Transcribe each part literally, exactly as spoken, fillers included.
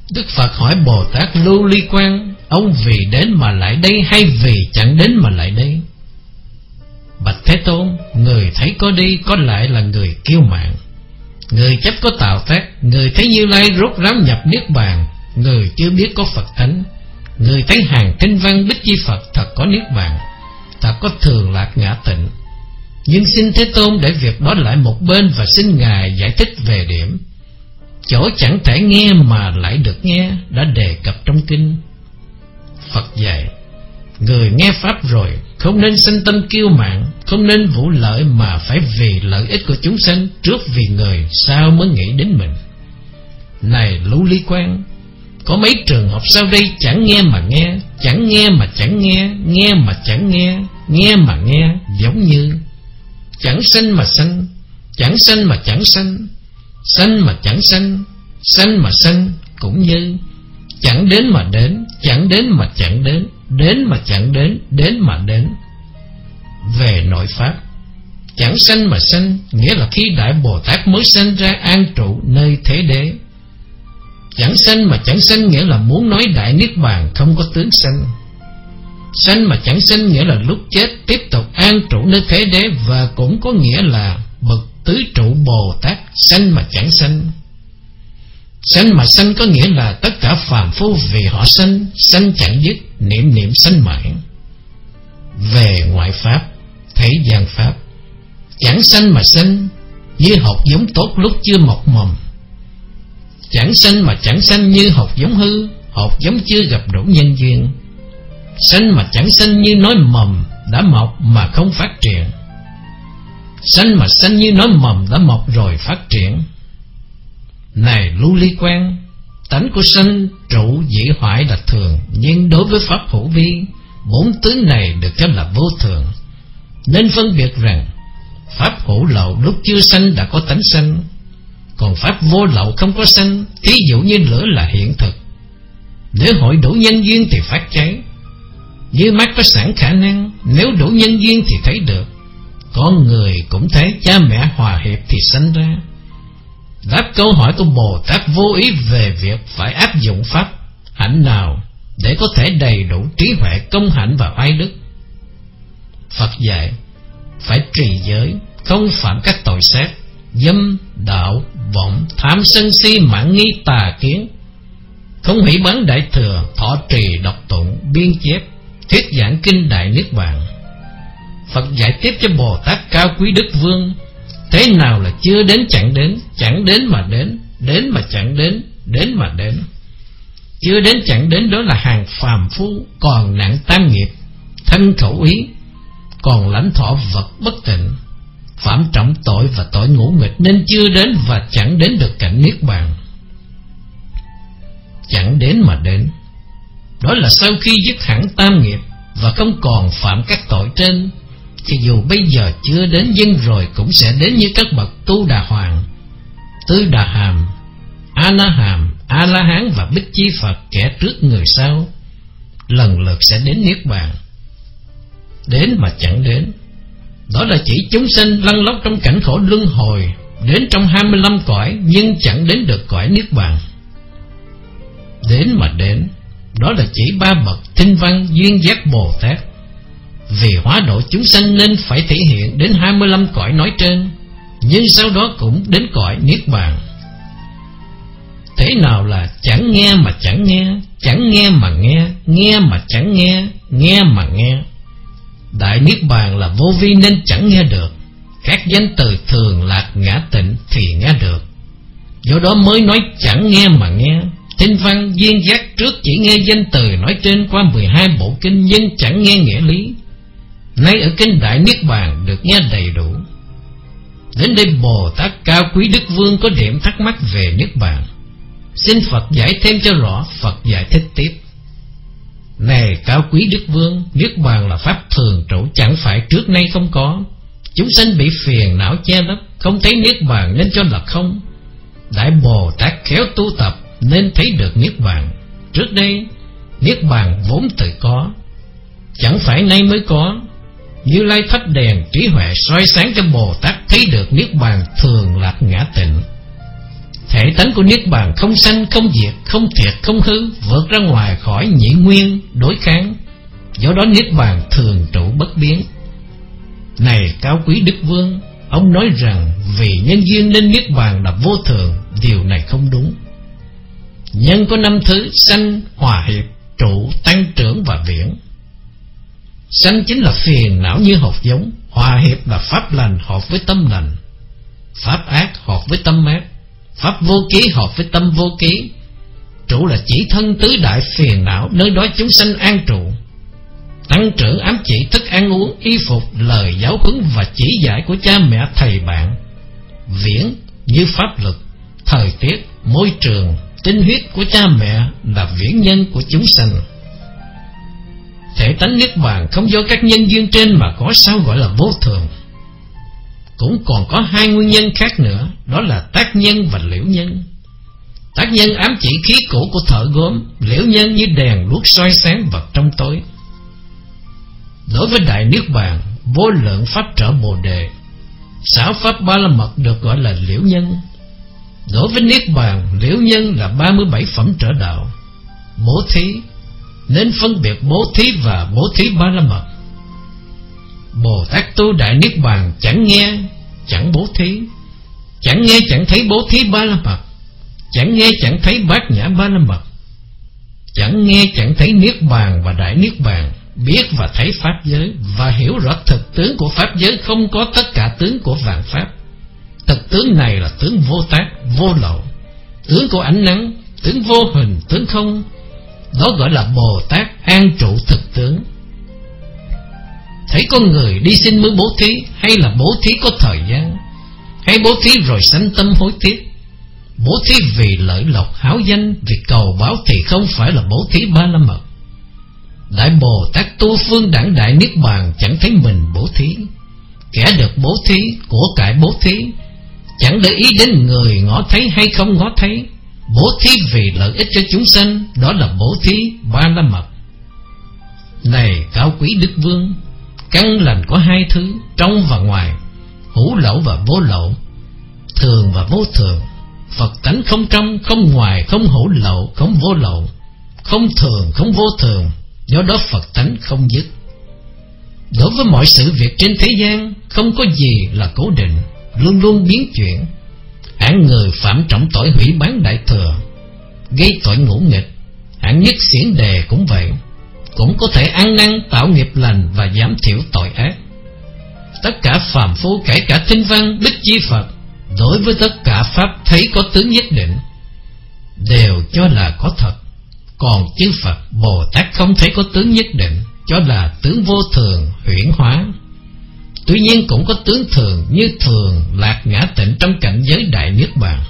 Đức Phật hỏi Bồ Tát Lưu Ly Quang: ông vì đến mà lại đây hay vì chẳng đến mà lại đây? Bạch Thế Tôn, người thấy có đi có lại là người kiêu mạn, người chấp có tạo tác. Người thấy Như Lai rốt ráo nhập niết bàn, người chưa biết có Phật thánh. Người thấy hàng kinh văn Bích Chi Phật thật có niết bàn, thật có thường lạc ngã tịnh. Nhưng xin Thế Tôn để việc đó lại một bên, và xin Ngài giải thích về điểm chỗ chẳng thể nghe mà lại được nghe đã đề cập trong kinh. Phật dạy: người nghe pháp rồi không nên sanh tâm kiêu mạn, không nên vụ lợi, mà phải vì lợi ích của chúng sanh, trước vì người, sau mới nghĩ đến mình. Này Lưu Ly Quang, có mấy trường hợp sau đây chẳng nghe mà nghe, chẳng nghe mà chẳng nghe, nghe mà chẳng nghe, nghe mà nghe, giống như chẳng sanh mà sanh, chẳng sanh mà chẳng sanh, sanh mà chẳng sanh, sanh mà sanh, cũng như chẳng đến mà đến, chẳng đến mà chẳng đến, đến mà chẳng đến, đến mà đến. Về nội pháp, chẳng sanh mà sanh nghĩa là khi Đại Bồ Tát mới sanh ra an trụ nơi thế đế. Chẳng sanh mà chẳng sanh nghĩa là muốn nói Đại Niết Bàn không có tướng sanh. Sanh mà chẳng sanh nghĩa là lúc chết tiếp tục an trụ nơi thế đế, và cũng có nghĩa là bậc tứ trụ Bồ Tát sanh mà chẳng sanh. Sanh mà sanh có nghĩa là tất cả phàm phu vì họ sanh, sanh chẳng dứt, niệm niệm sanh mãi. Về ngoại pháp, thế gian pháp, chẳng sanh mà sanh như hột giống tốt lúc chưa mọc mầm, chẳng sanh mà chẳng sanh như hột giống hư, hột giống chưa gặp đủ nhân duyên. Sanh mà chẳng sanh như nói mầm đã mọc mà không phát triển, sanh mà sanh như nói mầm đã mọc rồi phát triển. Này Lưu Ly Quang, tánh của sanh trụ dĩ hoại là thường, nhưng đối với pháp hữu vi, bốn tướng này được cho là vô thường. Nên phân biệt rằng pháp hữu lậu lúc chưa sanh đã có tánh sanh, còn pháp vô lậu không có sanh. Thí dụ như lửa là hiện thực, nếu hội đủ nhân duyên thì phát cháy. Như mắt có sẵn khả năng, nếu đủ nhân duyên thì thấy được. Con người cũng thế, cha mẹ hòa hiệp thì sanh ra. Đáp câu hỏi của Bồ Tát vô ý về việc phải áp dụng pháp hạnh nào để có thể đầy đủ trí huệ, công hạnh và oai đức. Phật dạy phải trì giới, không phạm các tội sát, dâm, đạo, vọng, tham sân si, mạn nghi, tà kiến, không hủy bán đại thừa, thọ trì đọc tụng, biên chép, thuyết giảng kinh Đại Niết Bàn. Phật giải tiếp cho Bồ Tát Cao Quý Đức Vương: thế nào là chưa đến chẳng đến, chẳng đến mà đến, đến mà chẳng đến, đến mà đến. Chưa đến chẳng đến đó là hàng phàm phu, còn nặng tam nghiệp, thân khẩu ý, còn lãnh thọ vật bất tịnh, phạm trọng tội và tội ngũ nghịch, nên chưa đến và chẳng đến được cảnh Niết Bàn. Chẳng đến mà đến, đó là sau khi dứt hẳn tam nghiệp và không còn phạm các tội trên. Chứ dù bây giờ chưa đến, nhưng rồi cũng sẽ đến như các bậc Tu Đà Hoàng, Tư Đà Hàm, A Na Hàm, A La Hán và Bích Chi Phật, kẻ trước người sau, lần lượt sẽ đến Niết Bàn. Đến mà chẳng đến, đó là chỉ chúng sanh lăn lóc trong cảnh khổ luân hồi, đến trong hai mươi lăm cõi nhưng chẳng đến được cõi Niết Bàn. Đến mà đến, đó là chỉ ba bậc Thinh Văn, Duyên Giác, Bồ Tát. Vì hóa độ chúng sanh nên phải thể hiện đến hai mươi lăm cõi nói trên, nhưng sau đó cũng đến cõi Niết Bàn. Thế nào là chẳng nghe mà chẳng nghe, chẳng nghe mà nghe, nghe mà chẳng nghe, nghe mà nghe? Đại Niết Bàn là vô vi nên chẳng nghe được. Các danh từ thường lạc ngã tịnh thì nghe được, do đó mới nói chẳng nghe mà nghe. Thinh Văn, Duyên Giác trước chỉ nghe danh từ nói trên qua mười hai bộ kinh, nhưng chẳng nghe nghĩa lý. Nay ở kinh Đại Niết Bàn được nghe đầy đủ. Đến đây Bồ Tát Cao Quý Đức Vương có điểm thắc mắc về Niết Bàn, xin Phật giải thêm cho rõ. Phật giải thích tiếp: này Cao Quý Đức Vương, Niết Bàn là pháp thường trụ, chẳng phải trước nay không có. Chúng sanh bị phiền não che lấp, không thấy Niết Bàn nên cho là không. Đại Bồ Tát khéo tu tập nên thấy được Niết Bàn. Trước đây Niết Bàn vốn tự có, chẳng phải nay mới có. Như Lai thắp đèn trí huệ soi sáng cho Bồ Tát thấy được Niết Bàn thường lạc ngã tịnh. Thể tánh của Niết Bàn không sanh, không diệt, không thiệt, không hư, vượt ra ngoài khỏi nhị nguyên đối kháng. Do đó Niết Bàn thường trụ bất biến. Này cao quý Đức Vương, ông nói rằng vì nhân duyên nên Niết Bàn là vô thường. Điều này không đúng. Nhân có năm thứ: sanh, hòa hiệp, trụ, tăng trưởng và viễn. Sanh chính là phiền não như hột giống. Hòa hiệp là pháp lành hợp với tâm lành, pháp ác hợp với tâm ác, pháp vô ký hợp với tâm vô ký. Trụ là chỉ thân tứ đại phiền não, nơi đó chúng sanh an trụ. Tăng trưởng ám chỉ thức ăn uống, y phục, lời giáo huấn và chỉ dạy của cha mẹ thầy bạn. Viễn như pháp lực, thời tiết, môi trường, tinh huyết của cha mẹ là viễn nhân của chúng sanh. Thể tánh Niết Bàn không do các nhân duyên trên mà có, sao gọi là vô thường? Cũng còn có hai nguyên nhân khác nữa, đó là tác nhân và liễu nhân. Tác nhân ám chỉ khí cũ của thợ gốm, liễu nhân như đèn đuốc soi sáng vật trong tối. Đối với Đại Niết Bàn, vô lượng pháp trợ Bồ Đề, sáu pháp ba la mật được gọi là liễu nhân. Đối với Niết Bàn, liễu nhân là ba mươi bảy phẩm trợ đạo. Bố thí, nên phân biệt bố thí và bố thí ba la mật. Bồ Tát tu Đại Niết Bàn chẳng nghe, chẳng bố thí, chẳng nghe chẳng thấy bố thí ba la mật, chẳng nghe chẳng thấy bát nhã ba la mật, chẳng nghe chẳng thấy Niết Bàn và Đại Niết Bàn. Biết và thấy pháp giới và hiểu rõ thực tướng của pháp giới không có tất cả tướng của vạn pháp. Thực tướng này là tướng vô tác, vô lậu, tướng của ánh nắng, tướng vô hình, tướng không. Đó gọi là Bồ Tát an trụ thực tướng. Thấy con người đi xin mới bố thí, hay là bố thí có thời gian, hay bố thí rồi sanh tâm hối tiếc. Bố thí vì lợi lộc háo danh, vì cầu báo thì không phải là bố thí ba la mật. Đại Bồ Tát tu phương đẳng Đại Niết Bàn chẳng thấy mình bố thí. Kẻ được bố thí, của cải bố thí, chẳng để ý đến người ngó thấy hay không ngó thấy. Bố thí vì lợi ích cho chúng sanh, đó là bố thí ba la mật. Này cao quý Đức Vương, căn lành có hai thứ, trong và ngoài, hữu lậu và vô lậu, thường và vô thường. Phật tánh không trong, không ngoài, không hữu lậu, không vô lậu, không thường, không vô thường. Do đó Phật tánh không dứt. Đối với mọi sự việc trên thế gian, không có gì là cố định, luôn luôn biến chuyển. Hạng người phạm trọng tội hủy bán đại thừa, gây tội ngũ nghịch, hạng nhất xiển đề cũng vậy, cũng có thể ăn năn tạo nghiệp lành và giảm thiểu tội ác. Tất cả phàm phu, kể cả tinh văn, Bích Chi Phật, đối với tất cả pháp thấy có tướng nhất định, đều cho là có thật. Còn chư Phật, Bồ Tát không thấy có tướng nhất định, cho là tướng vô thường, huyễn hóa. Tuy nhiên cũng có tướng thường, như thường, lạc, ngã, tịnh trong cảnh giới Đại Niết Bàn.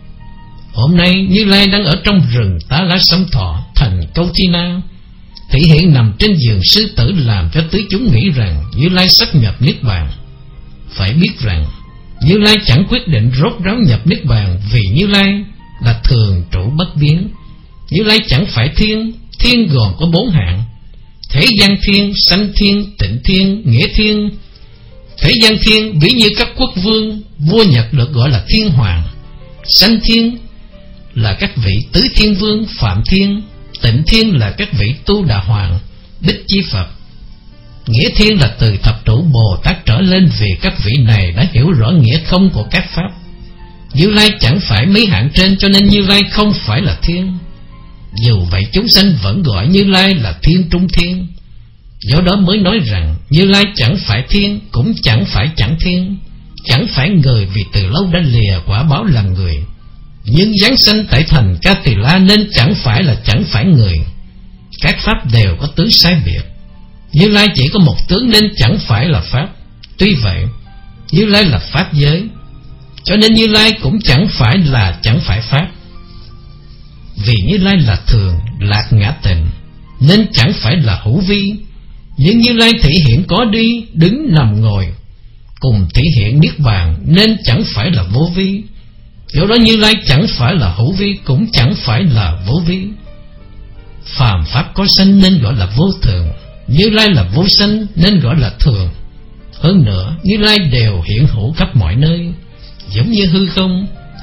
Hôm nay Như Lai đang ở trong rừng Tá Lá Sống Thọ, thành Câu Thi Na. Thị hiện nằm trên giường sư tử, làm cho tứ chúng nghĩ rằng Như Lai sắp nhập Niết Bàn. Phải biết rằng Như Lai chẳng quyết định rốt ráo nhập Niết Bàn, vì Như Lai là thường trụ bất biến. Như Lai chẳng phải thiên, thiên gồm có bốn hạng: thế gian thiên, sanh thiên, tịnh thiên, nghĩa thiên. Thế gian thiên ví như các quốc vương, vua Nhật được gọi là thiên hoàng. Sanh thiên là các vị tứ thiên vương, phạm thiên. Tịnh thiên là các vị tu đà hoàng, Bích Chi Phật. Nghĩa thiên là từ thập trụ Bồ Tát trở lên, vì các vị này đã hiểu rõ nghĩa không của các pháp. Như Lai chẳng phải mấy hạng trên, cho nên Như Lai không phải là thiên. Dù vậy chúng sanh vẫn gọi Như Lai là thiên trung thiên. Do đó mới nói rằng Như Lai chẳng phải thiên, cũng chẳng phải chẳng thiên, chẳng phải người, vì từ lâu đã lìa quả báo làm người. Nhưng giáng sanh tại thành Ca Tỳ La, nên chẳng phải là chẳng phải người. Các pháp đều có tướng sai biệt. Như Lai chỉ có một tướng, nên chẳng phải là pháp. Tuy vậy Như Lai là pháp giới, cho nên Như Lai cũng chẳng phải là chẳng phải pháp. Vì Như Lai là thường, lạc, ngã, tịnh, nên chẳng phải là hữu vi. Nhưng Như Lai thể hiện có đi, đứng, nằm, ngồi, cùng thể hiện Niết Bàn, nên chẳng phải là vô vi. Do đó Như Lai chẳng phải là hữu vi, cũng chẳng phải là vô vi. Phàm pháp có sanh nên gọi là vô thường, Như Lai là vô sanh nên gọi là thường. Hơn nữa Như Lai đều hiện hữu khắp mọi nơi, giống như hư không,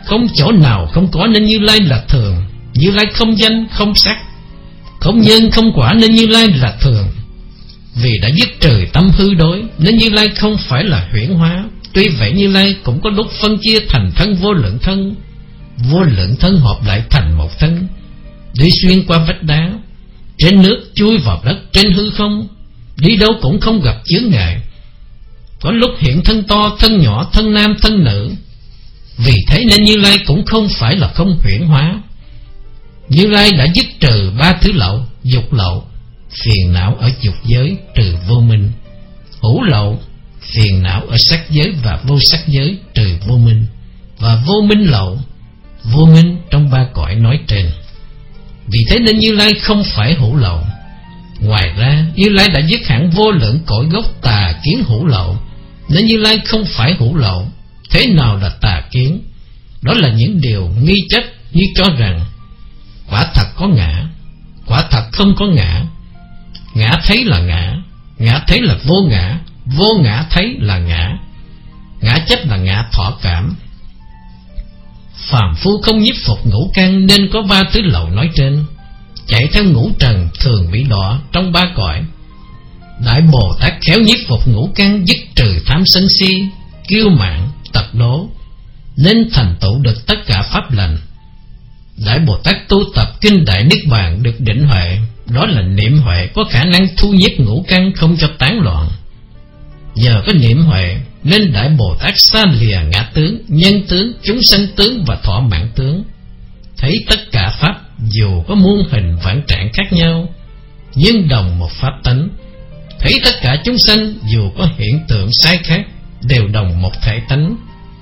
không chỗ nào không có nên Như Lai là thường. Như Lai không danh không sắc, không nhân không quả nên Như Lai là thường. Vì đã dứt trừ tâm hư đối nên Như Lai không phải là huyễn hóa. Tuy vậy Như Lai cũng có lúc phân chia thành thân vô lượng thân. Vô lượng thân hợp lại thành một thân, đi xuyên qua vách đá, trên nước, chui vào đất, trên hư không, đi đâu cũng không gặp chướng ngại. Có lúc hiện thân to, thân nhỏ, thân nam, thân nữ. Vì thế nên Như Lai cũng không phải là không huyễn hóa. Như Lai đã dứt trừ ba thứ lậu: dục lậu, phiền não ở dục giới, trừ vô minh; hữu lậu, phiền não ở sắc giới và vô sắc giới, trừ vô minh; và vô minh lậu, vô minh trong ba cõi nói trên. Vì thế nên Như Lai không phải hữu lậu. Ngoài ra Như Lai đã dứt hẳn vô lượng cõi gốc tà kiến hữu lậu, nên Như Lai không phải hữu lậu. Thế nào là tà kiến? Đó là những điều nghi chấp, như cho rằng quả thật có ngã, quả thật không có ngã, ngã thấy là ngã, ngã thấy là vô ngã, vô ngã thấy là ngã, ngã chấp là ngã thọ cảm. Phàm phu không nhiếp phục ngũ căn nên có ba thứ lậu nói trên. Chạy theo ngũ trần thường bị đọa trong ba cõi. Đại Bồ Tát khéo nhiếp phục ngũ căn, dứt trừ tham sân si, kiêu mạn, tật đố, nên thành tựu được tất cả pháp lành. Đại Bồ Tát tu tập kinh Đại Niết Bàn được định huệ. Đó là niệm huệ có khả năng thu nhiếp ngũ căn không cho tán loạn. Nhờ có niệm huệ nên Đại Bồ Tát xa lìa ngã tướng, nhân tướng, chúng sanh tướng và thọ mạng tướng. Thấy tất cả pháp dù có muôn hình vạn trạng khác nhau, nhưng đồng một pháp tánh. Thấy tất cả chúng sanh dù có hiện tượng sai khác, đều đồng một thể tánh.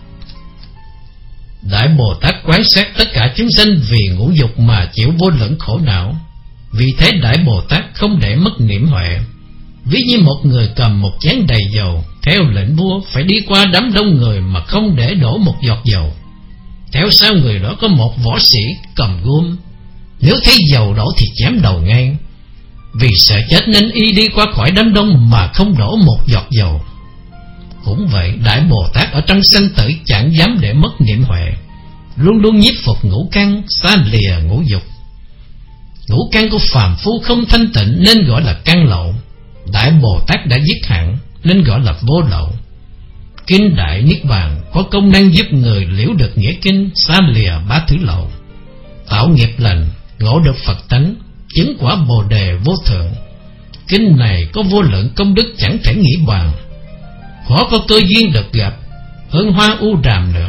Đại Bồ Tát quán sát tất cả chúng sanh vì ngũ dục mà chịu vô lượng khổ não. Vì thế Đại Bồ Tát không để mất niệm huệ. Ví như một người cầm một chén đầy dầu, theo lệnh vua phải đi qua đám đông người mà không để đổ một giọt dầu. Theo sau người đó có một võ sĩ cầm gươm, nếu thấy dầu đổ thì chém đầu ngay. Vì sợ chết nên y đi qua khỏi đám đông mà không đổ một giọt dầu. Cũng vậy, Đại Bồ Tát ở trong sanh tử chẳng dám để mất niệm huệ, luôn luôn nhiếp phục ngũ căn, xa lìa ngũ dục. Ngũ căn của phàm phu không thanh tịnh nên gọi là căn lậu. Đại Bồ Tát đã dứt hẳn nên gọi là vô lậu. Kinh Đại Niết Bàn có công năng giúp người liễu được nghĩa kinh, xa lìa ba thứ lậu, tạo nghiệp lành, ngộ được Phật tánh, chứng quả Bồ đề vô thượng. Kinh này có vô lượng công đức chẳng thể nghĩ bàn, khó có cơ duyên được gặp, hơn hoa u đàm nữa.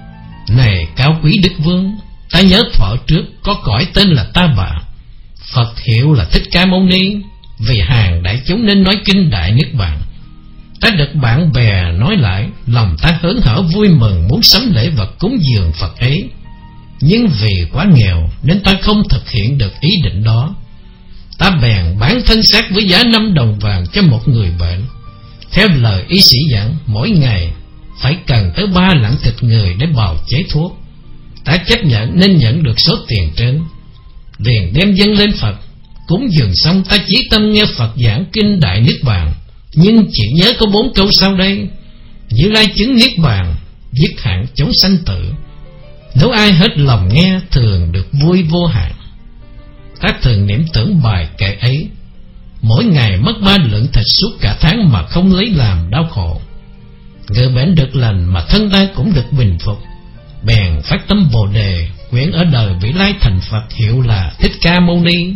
Này cao quý Đức Vương, ta nhớ thuở trước có cõi tên là Ta Bà, Phật hiệu là Thích Ca Mâu Ni. Vì hàng đại chúng nên nói kinh Đại Niết Bàn. Ta được bạn bè nói lại, lòng ta hớn hở vui mừng, muốn sắm lễ vật cúng dường Phật ấy. Nhưng vì quá nghèo nên ta không thực hiện được ý định đó. Ta bèn bán thân xác với giá năm đồng vàng cho một người bệnh. Theo lời y sĩ dặn, mỗi ngày phải cần tới ba lạng thịt người để bào chế thuốc. Ta chấp nhận nên nhận được số tiền trên, liền đem dâng lên Phật. Cúng dường xong ta chỉ tâm nghe Phật giảng kinh Đại Niết Bàn, nhưng chỉ nhớ có bốn câu sau đây: Như Lai chứng Niết Bàn, dứt hẳn chúng sanh tử. Nếu ai hết lòng nghe thường được vui vô hạn. Ta thường niệm tưởng bài kệ ấy, mỗi ngày mất ba lượng thịt suốt cả tháng mà không lấy làm đau khổ. Người bệnh được lành mà thân ta cũng được bình phục, bèn phát tâm Bồ đề, nguyện ở đời vị lai thành Phật hiệu là Thích Ca Mâu Ni.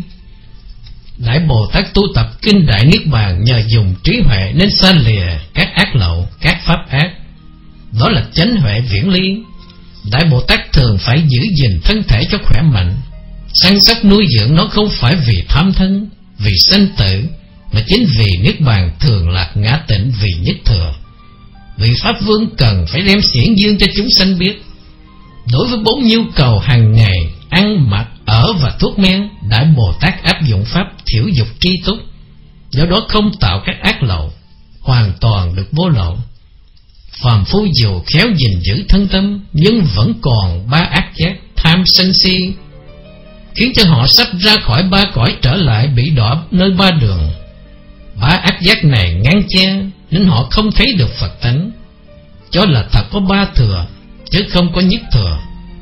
Đại Bồ Tát tu tập kinh Đại Niết Bàn nhờ dùng trí huệ nên xa lìa các ác lậu, các pháp ác. Đó là chánh huệ viễn ly. Đại Bồ Tát thường phải giữ gìn thân thể cho khỏe mạnh, săn sóc nuôi dưỡng nó không phải vì tham thân, vì sanh tử, mà chính vì Niết Bàn thường lạc ngã tịnh vì nhất thừa. Vị Pháp Vương cần phải đem xiển dương cho chúng sanh biết. Đối với bốn nhu cầu hàng ngày, ăn, mặc, ở và thuốc men, Đại Bồ Tát áp dụng pháp thiểu dục tri túc, do đó không tạo các ác lậu, hoàn toàn được vô lậu. Phàm phu dù khéo gìn giữ thân tâm, nhưng vẫn còn ba ác giác tham sân si, khiến cho họ sắp ra khỏi ba cõi trở lại bị đọa nơi ba đường. Ba ác giác này ngăn che nên họ không thấy được Phật tánh, cho là thật có ba thừa chứ không có nhất thừa.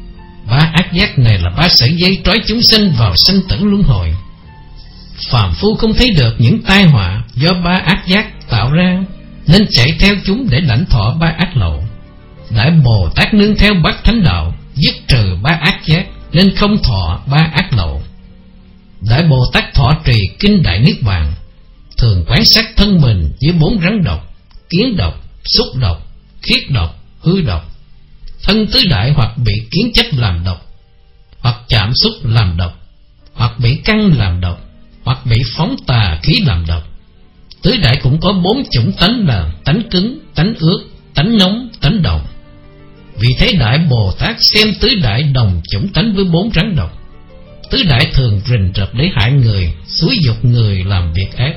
Ba ác giác này là ba sợi dây trói chúng sinh vào sanh tử luân hồi. Phàm phu không thấy được những tai họa do ba ác giác tạo ra, nên chạy theo chúng để lãnh thọ ba ác lậu. Đại Bồ Tát nương theo bát thánh đạo, dứt trừ ba ác giác, nên không thọ ba ác lậu. Đại Bồ Tát thọ trì kinh Đại Niết Bàn, thường quán sát thân mình với bốn rắn độc: kiến độc, xúc độc, khiết độc, hư độc. Thân tứ đại hoặc bị kiến chấp làm độc, hoặc chạm xúc làm độc, hoặc bị căng làm độc, hoặc bị phóng tà khí làm độc. Tứ đại cũng có bốn chủng tánh là tánh cứng, tánh ướt, tánh nóng, tánh đồng. Vì thế Đại Bồ Tát xem tứ đại đồng chủng tánh với bốn rắn độc. Tứ đại thường rình rập để hại người, xúi dục người làm việc ác.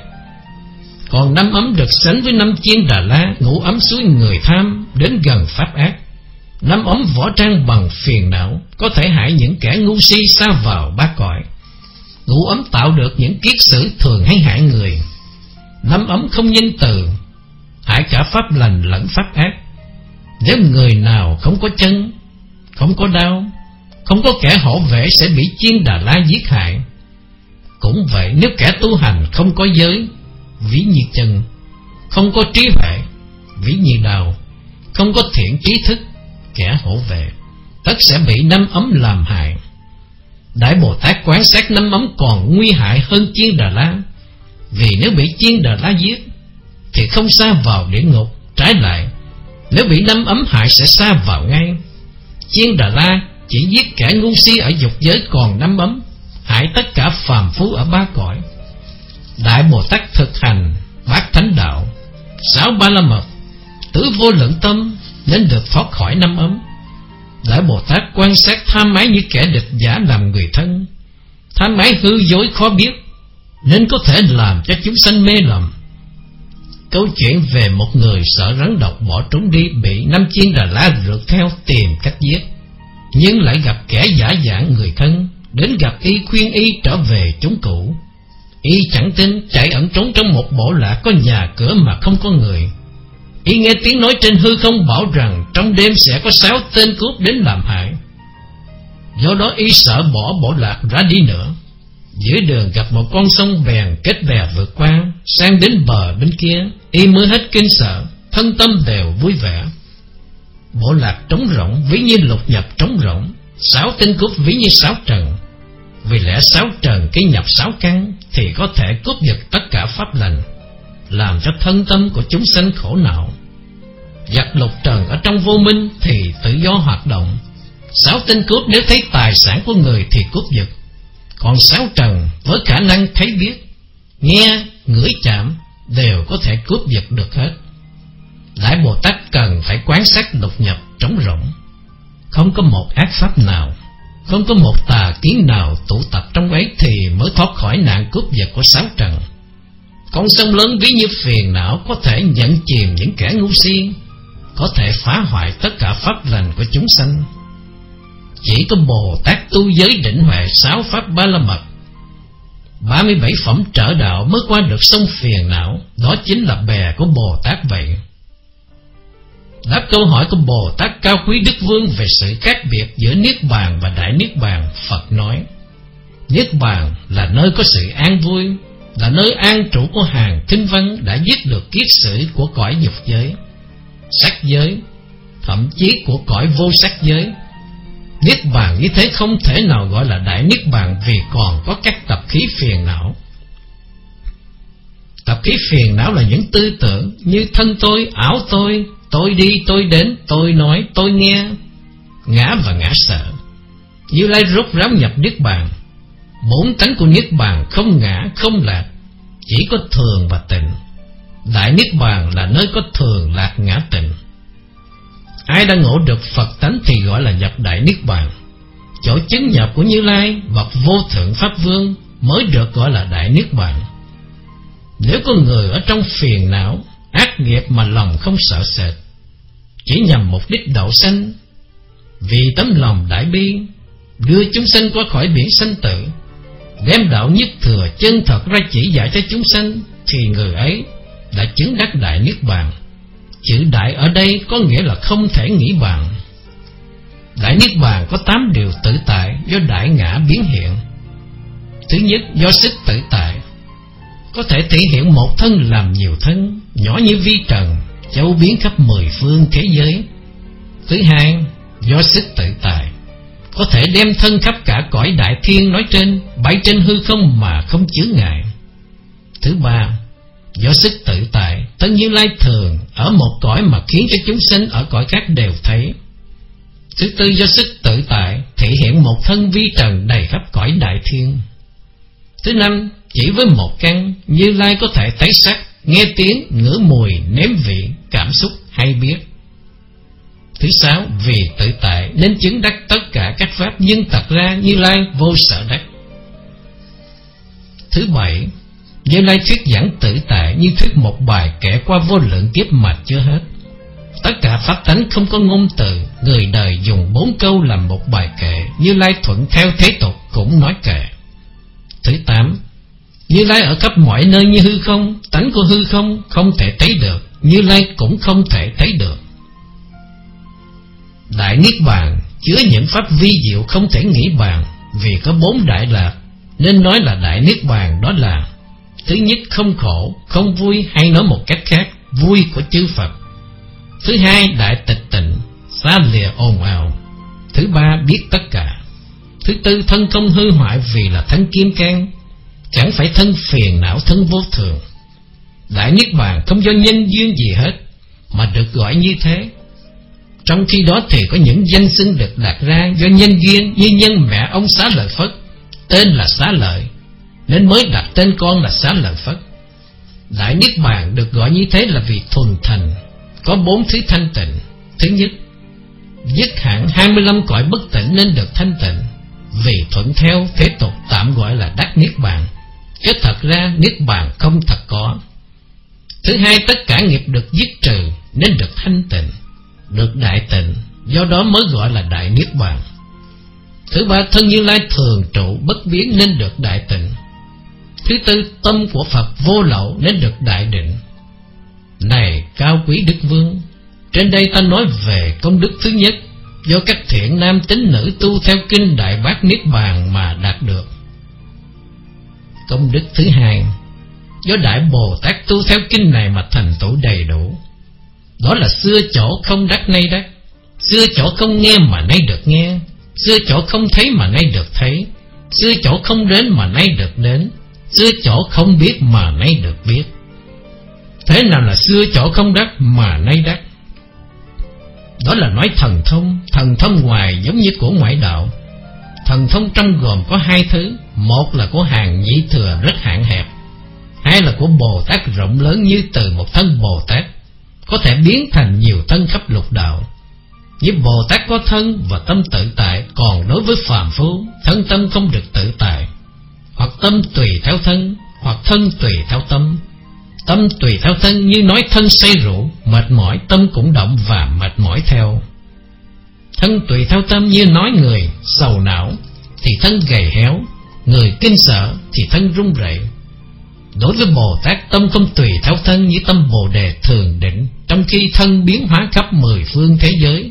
Còn năm ấm được sánh với năm chiên Đà La, ngũ ấm xúi người tham đến gần pháp ác. Năm ấm võ trang bằng phiền não, có thể hại những kẻ ngu si sa vào bát cõi. Ngũ ấm tạo được những kiết sử thường hay hại người. Năm ấm không nhân từ, hại cả pháp lành lẫn pháp ác. Nếu người nào không có chân, không có đao, không có kẻ hộ vệ sẽ bị chiên Đà La giết hại. Cũng vậy, nếu kẻ tu hành không có giới, ví như chân, không có trí huệ, ví như đao, không có thiện trí thức, kẻ hộ vệ, tất sẽ bị năm ấm làm hại. Đại Bồ Tát quán sát năm ấm còn nguy hại hơn chiên Đà La. Vì nếu bị chiên Đà La giết thì không sa vào địa ngục, trái lại nếu bị năm ấm hại sẽ sa vào ngay. Chiên Đà La chỉ giết kẻ ngu si ở dục giới, còn năm ấm hại tất cả phàm phu ở ba cõi. Đại Bồ Tát thực hành bát thánh đạo, sáu ba la mật, tứ vô lượng tâm, nên được thoát khỏi năm ấm. Đại Bồ Tát quan sát tham ái như kẻ địch giả làm người thân. Tham ái hư dối khó biết, nên có thể làm cho chúng sanh mê lầm. Câu chuyện về một người sợ rắn độc bỏ trốn đi, bị năm chiên Đà La rượt theo tìm cách giết, nhưng lại gặp kẻ giả dạng người thân, đến gặp y khuyên y trở về chốn cũ. Y chẳng tin, chạy ẩn trốn trong một bộ lạc có nhà cửa mà không có người. Y nghe tiếng nói trên hư không bảo rằng trong đêm sẽ có sáu tên cướp đến làm hại. Do đó y sợ bỏ bộ lạc ra đi nữa. Giữa đường gặp một con sông, bèn kết bè vượt qua, sang đến bờ bên kia, y mới hết kinh sợ, thân tâm đều vui vẻ. Bộ lạc trống rỗng ví như lục nhập trống rỗng, sáu tên cướp ví như sáu trần. Vì lẽ sáu trần khi nhập sáu căn thì có thể cướp giật tất cả pháp lành, làm cho thân tâm của chúng sanh khổ não. Giặc lục trần ở trong vô minh thì tự do hoạt động. Sáu tên cướp nếu thấy tài sản của người thì cướp giật, còn sáu trần với khả năng thấy biết, nghe, ngửi, chạm đều có thể cướp giật được hết. Đại Bồ Tát cần phải quán sát lục nhập trống rỗng. Không có một ác pháp nào, không có một tà kiến nào tụ tập trong ấy thì mới thoát khỏi nạn cướp giật của sáu trần. Con sông lớn ví như phiền não có thể nhận chìm những kẻ ngu si, có thể phá hoại tất cả pháp lành của chúng sanh. Chỉ có Bồ Tát tu giới định huệ sáu pháp ba la mật, ba mươi bảy phẩm trợ đạo mới qua được sông phiền não. Đó chính là bè của Bồ Tát vậy. Đáp câu hỏi của Bồ Tát Cao Quý Đức Vương về sự khác biệt giữa Niết Bàn và Đại Niết Bàn, Phật nói: Niết Bàn là nơi có sự an vui, là nơi an trụ của hàng kinh văn đã viết được kiết sử của cõi dục giới, sắc giới, thậm chí của cõi vô sắc giới. Niết Bàn như thế không thể nào gọi là Đại Niết Bàn, vì còn có các tập khí phiền não. Tập khí phiền não là những tư tưởng như thân tôi, ảo tôi, tôi đi, tôi đến, tôi nói, tôi nghe, ngã và ngã sợ. Như Lai rốt ráo nhập Niết Bàn. Bốn tánh của Niết Bàn không ngã, không lạc, chỉ có thường và tịnh. Đại Niết Bàn là nơi có thường, lạc, ngã, tịnh. Ai đã ngộ được Phật tánh thì gọi là nhập Đại Niết Bàn. Chỗ chứng nhập của Như Lai, bậc vô thượng Pháp Vương, mới được gọi là Đại Niết Bàn. Nếu có người ở trong phiền não, ác nghiệp mà lòng không sợ sệt, chỉ nhằm mục đích đậu sanh, vì tấm lòng đại bi, đưa chúng sanh qua khỏi biển sanh tử, đem đạo nhất thừa chân thật ra chỉ dạy cho chúng sanh, thì người ấy đã chứng đắc Đại Niết Bàn. Chữ đại ở đây có nghĩa là không thể nghĩ bàn. Đại Niết Bàn có tám điều tự tại do đại ngã biến hiện. Thứ nhất, do sức tự tại, có thể thể hiện một thân làm nhiều thân, nhỏ như vi trần, châu biến khắp mười phương thế giới. Thứ hai, do sức tự tại, có thể đem thân khắp cả cõi đại thiên nói trên, bay trên hư không mà không chướng ngại. Thứ ba, do sức tự tại, thân Như Lai thường ở một cõi mà khiến cho chúng sinh ở cõi khác đều thấy. Thứ tư, do sức tự tại, thể hiện một thân vi trần đầy khắp cõi đại thiên. Thứ năm, chỉ với một căn, Như Lai có thể thấy sắc, nghe tiếng, ngửi mùi, nếm vị, cảm xúc hay biết. Thứ sáu, vì tự tại nên chứng đắc tất cả các pháp, nhưng thật ra Như Lai vô sở đắc. Thứ bảy, Như Lai thuyết giảng tự tại như thuyết một bài kể qua vô lượng kiếp mà chưa hết. Tất cả pháp tánh không có ngôn từ, người đời dùng bốn câu làm một bài kệ, Như Lai thuận theo thế tục cũng nói kệ. Thứ tám, Như Lai ở khắp mọi nơi như hư không, tánh của hư không không thể thấy được, Như Lai cũng không thể thấy được. Đại Niết Bàn chứa những pháp vi diệu không thể nghĩ bàn, vì có bốn đại lạc nên nói là Đại Niết Bàn. Đó là: thứ nhất, không khổ, không vui, hay nói một cách khác, vui của chư Phật. Thứ hai, đại tịch tịnh, xa lìa ồn ào. Thứ ba, biết tất cả. Thứ tư, thân không hư hoại vì là thân kim cang, chẳng phải thân phiền não, thân vô thường. Đại Niết Bàn không do nhân duyên gì hết mà được gọi như thế. Trong khi đó thì có những danh xưng được đặt ra do nhân duyên, như nhân mẹ ông Xá Lợi Phất tên là Xá Lợi nên mới đặt tên con là Xá Lợi Phất. Đại Niết Bàn được gọi như thế là vì thuần thành, có bốn thứ thanh tịnh. Thứ nhất, dứt hẳn hai mươi lăm cõi bất tịnh nên được thanh tịnh, vì thuận theo thế tục tạm gọi là đắc Niết Bàn, chứ thật ra Niết Bàn không thật có. Thứ hai, tất cả nghiệp được dứt trừ nên được thanh tịnh, được đại tịnh, do đó mới gọi là Đại Niết Bàn. Thứ ba, thân Như Lai thường trụ bất biến nên được đại tịnh. Thứ tư, tâm của Phật vô lậu nên được đại định. Này cao quý Đức Vương, trên đây ta nói về công đức thứ nhất, do các thiện nam tín nữ tu theo kinh Đại Bát Niết Bàn mà đạt được. Công đức thứ hai, do Đại Bồ Tát tu theo kinh này mà thành tựu đầy đủ. Đó là xưa chỗ không đắc nay đắc, xưa chỗ không nghe mà nay được nghe, xưa chỗ không thấy mà nay được thấy, xưa chỗ không đến mà nay được đến, xưa chỗ không biết mà nay được biết. Thế nào là xưa chỗ không đắc mà nay đắc? Đó là nói thần thông. Thần thông ngoài giống như của ngoại đạo. Thần thông trong gồm có hai thứ: một là của hàng nhị thừa rất hạn hẹp, hai là của Bồ Tát rộng lớn, như từ một thân Bồ Tát có thể biến thành nhiều thân khắp lục đạo. Như Bồ Tát có thân và tâm tự tại, còn đối với phàm phu, thân tâm không được tự tại, hoặc tâm tùy theo thân, hoặc thân tùy theo tâm. Tâm tùy theo thân như nói thân say rượu, mệt mỏi, tâm cũng động và mệt mỏi theo. Thân tùy theo tâm như nói người sầu não thì thân gầy héo, người kinh sợ thì thân run rẩy. Đối với Bồ Tát, tâm không tùy theo thân như tâm Bồ Đề thường định, trong khi thân biến hóa khắp mười phương thế giới.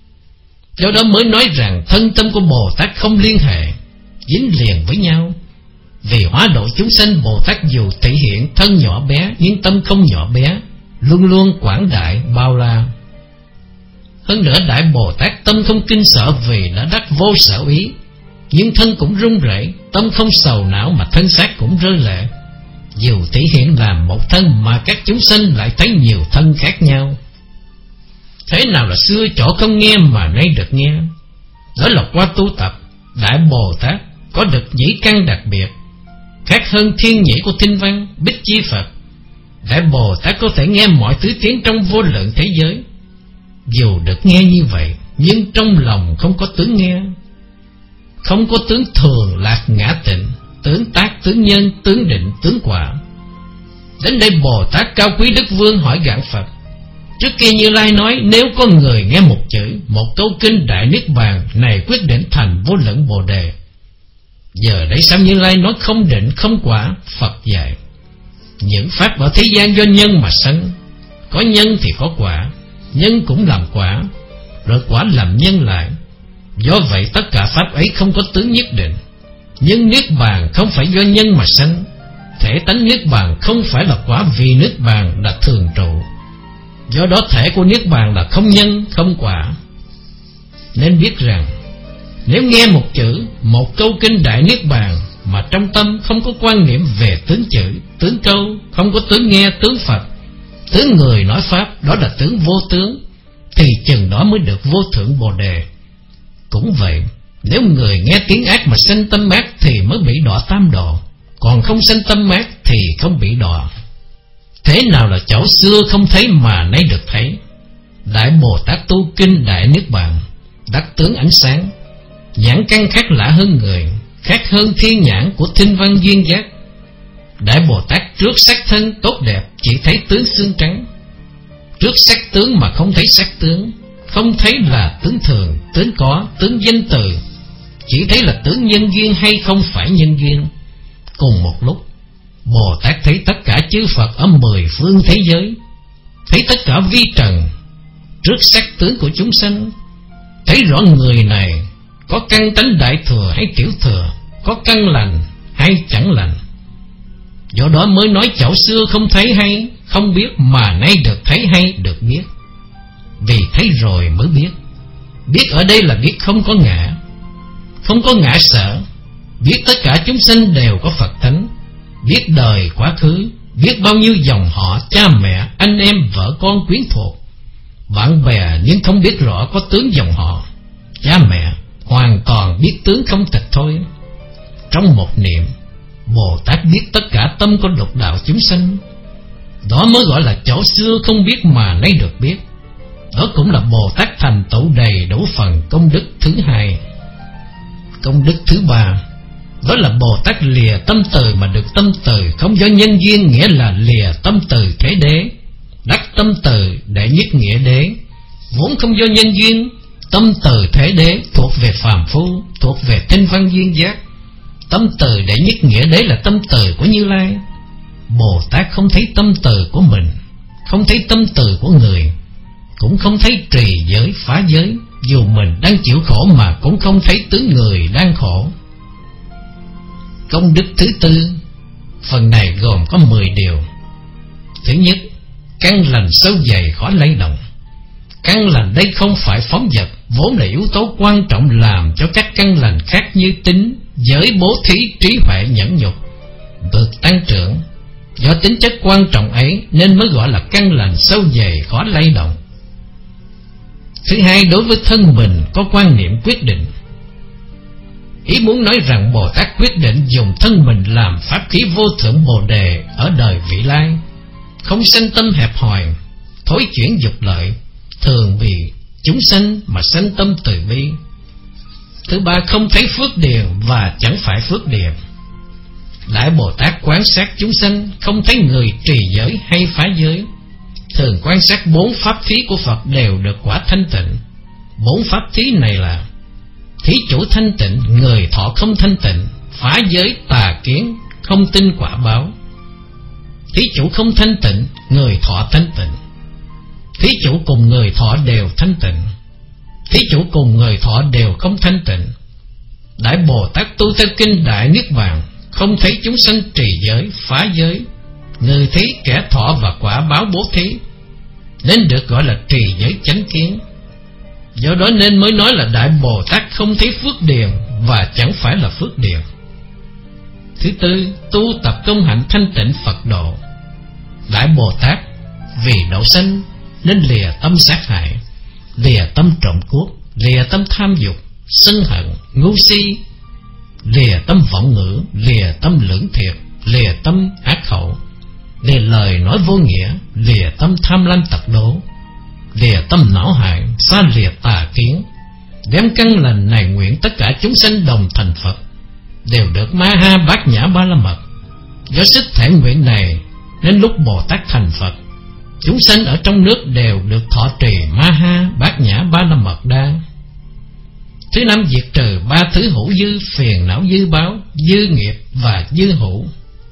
Do đó mới nói rằng thân tâm của Bồ Tát không liên hệ, dính liền với nhau. Vì hóa độ chúng sanh, Bồ Tát dù thể hiện thân nhỏ bé nhưng tâm không nhỏ bé, luôn luôn quảng đại bao la. Hơn nữa, Đại Bồ Tát tâm không kinh sợ vì đã đắc vô sở ý, nhưng thân cũng run rẩy, tâm không sầu não mà thân xác cũng rơi lệ. Dù thể hiện làm một thân mà các chúng sanh lại thấy nhiều thân khác nhau. Thế nào là xưa chỗ không nghe mà nay được nghe? Đó là qua tu tập, Đại Bồ Tát có được nhĩ căn đặc biệt, khác hơn thiên nhĩ của Tinh Văn, Bích Chi Phật. Đại Bồ Tát có thể nghe mọi thứ tiếng trong vô lượng thế giới. Dù được nghe như vậy, nhưng trong lòng không có tướng nghe, không có tướng thường lạc ngã tịnh, tướng tác, tướng nhân, tướng định, tướng quả. Đến đây Bồ Tát cao quý Đức Vương hỏi gạn Phật: trước kia Như Lai nói, nếu có người nghe một chữ, một câu kinh Đại Niết Bàn này quyết định thành vô lượng Bồ Đề. Giờ đây sao Như Lai nói không định không quả? Phật dạy: những pháp ở thế gian do nhân mà sanh, có nhân thì có quả, nhân cũng làm quả, rồi quả làm nhân lại. Do vậy tất cả pháp ấy không có tướng nhất định. Nhưng niết bàn không phải do nhân mà sanh. Thể tánh niết bàn không phải là quả, vì niết bàn là thường trụ. Do đó thể của niết bàn là không nhân không quả. Nên biết rằng nếu nghe một chữ, một câu kinh Đại Niết Bàn mà trong tâm không có quan niệm về tướng chữ, tướng câu, không có tướng nghe, tướng Phật, tướng người nói pháp, đó là tướng vô tướng, thì chừng đó mới được vô thượng Bồ Đề. Cũng vậy, nếu người nghe tiếng ác mà sanh tâm ác thì mới bị đọa tam độ, còn không sanh tâm ác thì không bị đọa. Thế nào là chỗ xưa không thấy mà nay được thấy? Đại Bồ Tát tu kinh Đại Niết Bàn, đắc tướng ánh sáng, nhãn căn khác lạ hơn người, khác hơn thiên nhãn của thinh văn duyên giác. Đại Bồ Tát trước sắc thân tốt đẹp chỉ thấy tướng xương trắng, trước sắc tướng mà không thấy sắc tướng, không thấy là tướng thường, tướng có, tướng danh từ, chỉ thấy là tướng nhân duyên hay không phải nhân duyên. Cùng một lúc, Bồ Tát thấy tất cả chư Phật ở mười phương thế giới, thấy tất cả vi trần trước sắc tướng của chúng sanh, thấy rõ người này có căn tánh đại thừa hay tiểu thừa, có căn lành hay chẳng lành. Do đó mới nói chảo xưa không thấy hay không biết, mà nay được thấy hay được biết. Vì thấy rồi mới biết. Biết ở đây là biết không có ngã, không có ngã sở. Biết tất cả chúng sinh đều có Phật thánh, biết đời quá khứ, biết bao nhiêu dòng họ, cha mẹ, anh em, vợ con, quyến thuộc, bạn bè, nhưng không biết rõ có tướng dòng họ, cha mẹ, hoàn toàn biết tướng không tịch thôi. Trong một niệm, Bồ Tát biết tất cả tâm của lục đạo chúng sanh. Đó mới gọi là chỗ xưa không biết mà nay được biết. Đó cũng là Bồ Tát thành tựu đầy đủ phần công đức thứ hai. Công đức thứ ba, đó là Bồ Tát lìa tâm từ mà được tâm từ không do nhân duyên, nghĩa là lìa tâm từ thế đế, đắc tâm từ đệ nhất nghĩa đế, vốn không do nhân duyên. Tâm từ thế đế thuộc về phàm phu, thuộc về tinh văn duyên giác. Tâm từ đệ nhất nghĩa đế là tâm từ của Như Lai. Bồ Tát không thấy tâm từ của mình, không thấy tâm từ của người, cũng không thấy trì giới phá giới. Dù mình đang chịu khổ mà cũng không thấy tướng người đang khổ. Công đức thứ tư, phần này gồm có mười điều. Thứ nhất, căn lành sâu dày khó lay động. Căn lành đây không phải phóng dật, vốn là yếu tố quan trọng làm cho các căn lành khác như tính, giới, bố thí, trí huệ, nhẫn nhục được tăng trưởng. Do tính chất quan trọng ấy nên mới gọi là căn lành sâu dày khó lay động. Thứ hai, đối với thân mình có quan niệm quyết định. Ý muốn nói rằng Bồ Tát quyết định dùng thân mình làm pháp khí vô thượng Bồ Đề ở đời vị lai, không sanh tâm hẹp hòi, thối chuyển dục lợi, thường vì chúng sanh mà sanh tâm từ bi. Thứ ba, không thấy phước điền và chẳng phải phước điền. Đại Bồ Tát quan sát chúng sanh, không thấy người trì giới hay phá giới, thường quan sát bốn pháp thí của Phật đều được quả thanh tịnh. Bốn pháp thí này là thí chủ thanh tịnh, người thọ không thanh tịnh, phá giới tà kiến, không tin quả báo. Thí chủ không thanh tịnh, người thọ thanh tịnh. Thí chủ cùng người thọ đều thanh tịnh, thí chủ cùng người thọ đều không thanh tịnh. Đại Bồ Tát tu theo kinh Đại Niết Bàn, không thấy chúng sanh trì giới, phá giới, người thí, kẻ thọ và quả báo bố thí, nên được gọi là trì giới chánh kiến. Do đó nên mới nói là Đại Bồ Tát không thấy phước điền và chẳng phải là phước điền. Thứ tư, tu tập công hạnh thanh tịnh Phật độ. Đại Bồ Tát vì độ sanh nên lìa tâm sát hại, lìa tâm trộm cướp, lìa tâm tham dục, sân hận, ngu si, lìa tâm vọng ngữ, lìa tâm lưỡng thiệt, lìa tâm ác khẩu, lìa lời nói vô nghĩa, lìa tâm tham lam tật đố, lìa tâm não hại, xa lìa tà kiến. Đem căn lành này nguyện tất cả chúng sanh đồng thành Phật, đều được Ma Ha Bát Nhã Ba La Mật. Do sức thể nguyện này nên lúc Bồ Tát thành Phật, chúng sanh ở trong nước đều được thọ trì Ma Ha Bát Nhã Ba La Mật Đa. Thứ năm, diệt trừ ba thứ hữu dư, phiền não dư báo, dư nghiệp và dư hữu.